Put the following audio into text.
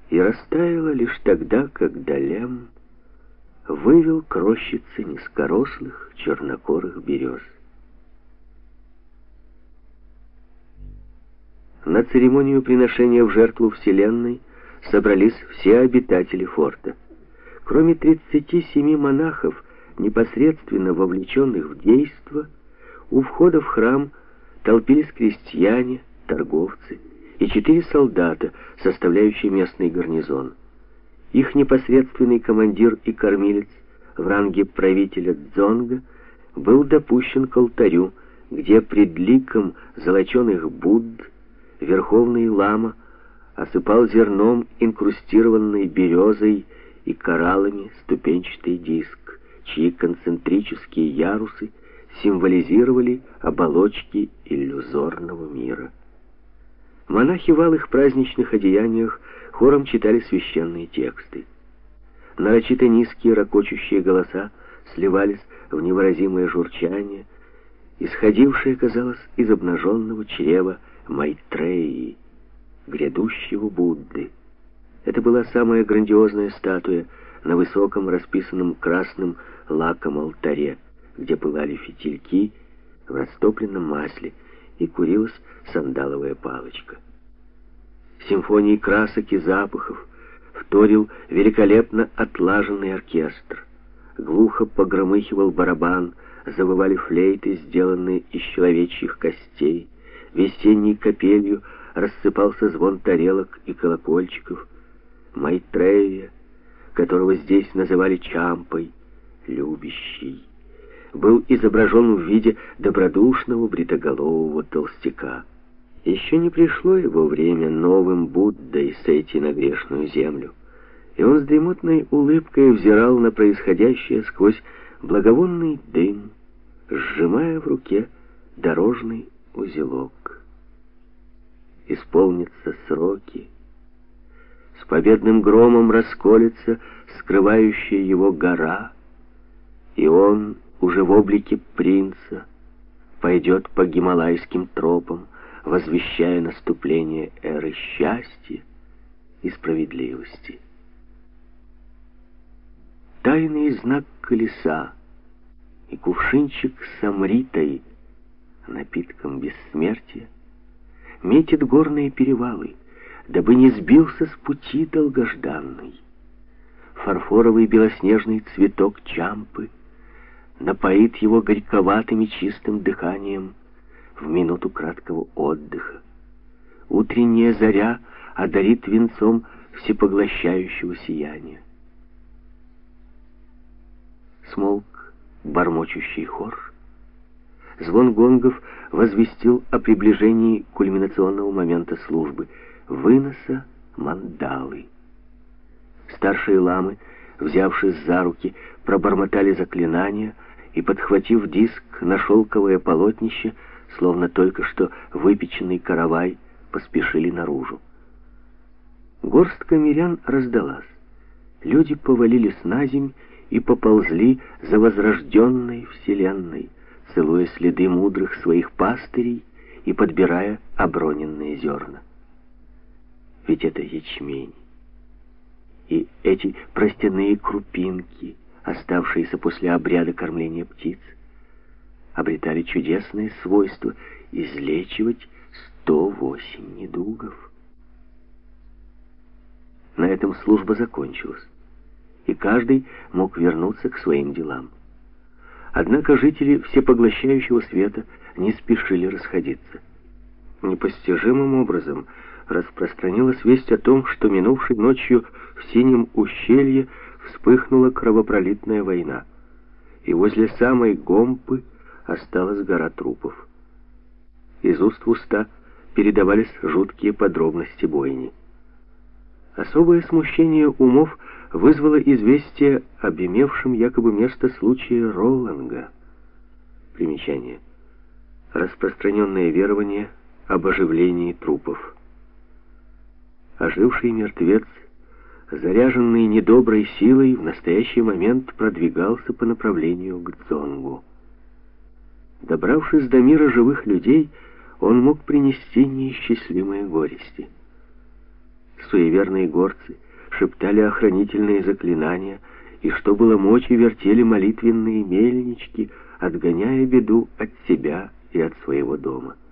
и растаяла лишь тогда, когда Лем вывел к рощице низкорослых чернокорых берез. На церемонию приношения в жертву Вселенной собрались все обитатели форта. Кроме 37 монахов, непосредственно вовлеченных в действо, у входа в храм толпились крестьяне, торговцы и 4 солдата, составляющие местный гарнизон. Их непосредственный командир и кормилец в ранге правителя Дзонга был допущен к алтарю, где пред ликом золоченых Будд верховный лама осыпал зерном инкрустированной березой и кораллами ступенчатый диск, чьи концентрические ярусы символизировали оболочки иллюзорного мира. Монахи в алых праздничных одеяниях хором читали священные тексты. Нарочито низкие ракочущие голоса сливались в невыразимое журчание, исходившее, казалось, из обнаженного чрева Майтреи, грядущего Будды. Это была самая грандиозная статуя на высоком, расписанном красным лаком алтаре, где пылали фитильки в растопленном масле и курилась сандаловая палочка. Симфонии красок и запахов вторил великолепно отлаженный оркестр. Глухо погромыхивал барабан, завывали флейты, сделанные из человечьих костей. Весенней капелью рассыпался звон тарелок и колокольчиков. Майтрея, которого здесь называли Чампой, любящий, был изображен в виде добродушного бритоголового толстяка. Еще не пришло его время новым Буддой сойти на грешную землю, и он с дремотной улыбкой взирал на происходящее сквозь благовонный дым, сжимая в руке дорожный узелок. Исполнятся сроки, с победным громом расколется скрывающая его гора, и он, уже в облике принца, пойдет по гималайским тропам, возвещая наступление эры счастья и справедливости. Тайный знак колеса и кувшинчик с амритой, напитком бессмертия, метит горные перевалы, дабы не сбился с пути долгожданный. Фарфоровый белоснежный цветок Чампы напоит его горьковатым и чистым дыханием в минуту краткого отдыха. Утренняя заря одарит венцом всепоглощающего сияния. Смолк бормочущий хор. Звон гонгов возвестил о приближении кульминационного момента службы — выноса мандалы. Старшие ламы, взявшись за руки, пробормотали заклинания и, подхватив диск на шелковое полотнище, словно только что выпеченный каравай, поспешили наружу. Горстка мирян раздалась. Люди повалились наземь и поползли за возрожденной вселенной, целуя следы мудрых своих пастырей и подбирая оброненные зерна. Ведь это ячмень. И эти простяные крупинки, оставшиеся после обряда кормления птиц, обретали чудесное свойство излечивать 108 недугов. На этом служба закончилась, и каждый мог вернуться к своим делам. Однако жители всепоглощающего света не спешили расходиться. Непостижимым образом распространилась весть о том, что минувшей ночью в Синем ущелье вспыхнула кровопролитная война, и возле самой Гомпы осталась гора трупов. Из уст в уста передавались жуткие подробности бойни. Особое смущение умов вызвало известие об имевшем якобы место случае Ролланга. Примечание. Распространенное верование об оживлении трупов. Оживший мертвец, заряженный недоброй силой, в настоящий момент продвигался по направлению к Дзонгу. Добравшись до мира живых людей, он мог принести неисчислимые горести. суеверные горцы шептали охранительные заклинания, и что было мочи, вертели молитвенные мельнички, отгоняя беду от себя и от своего дома.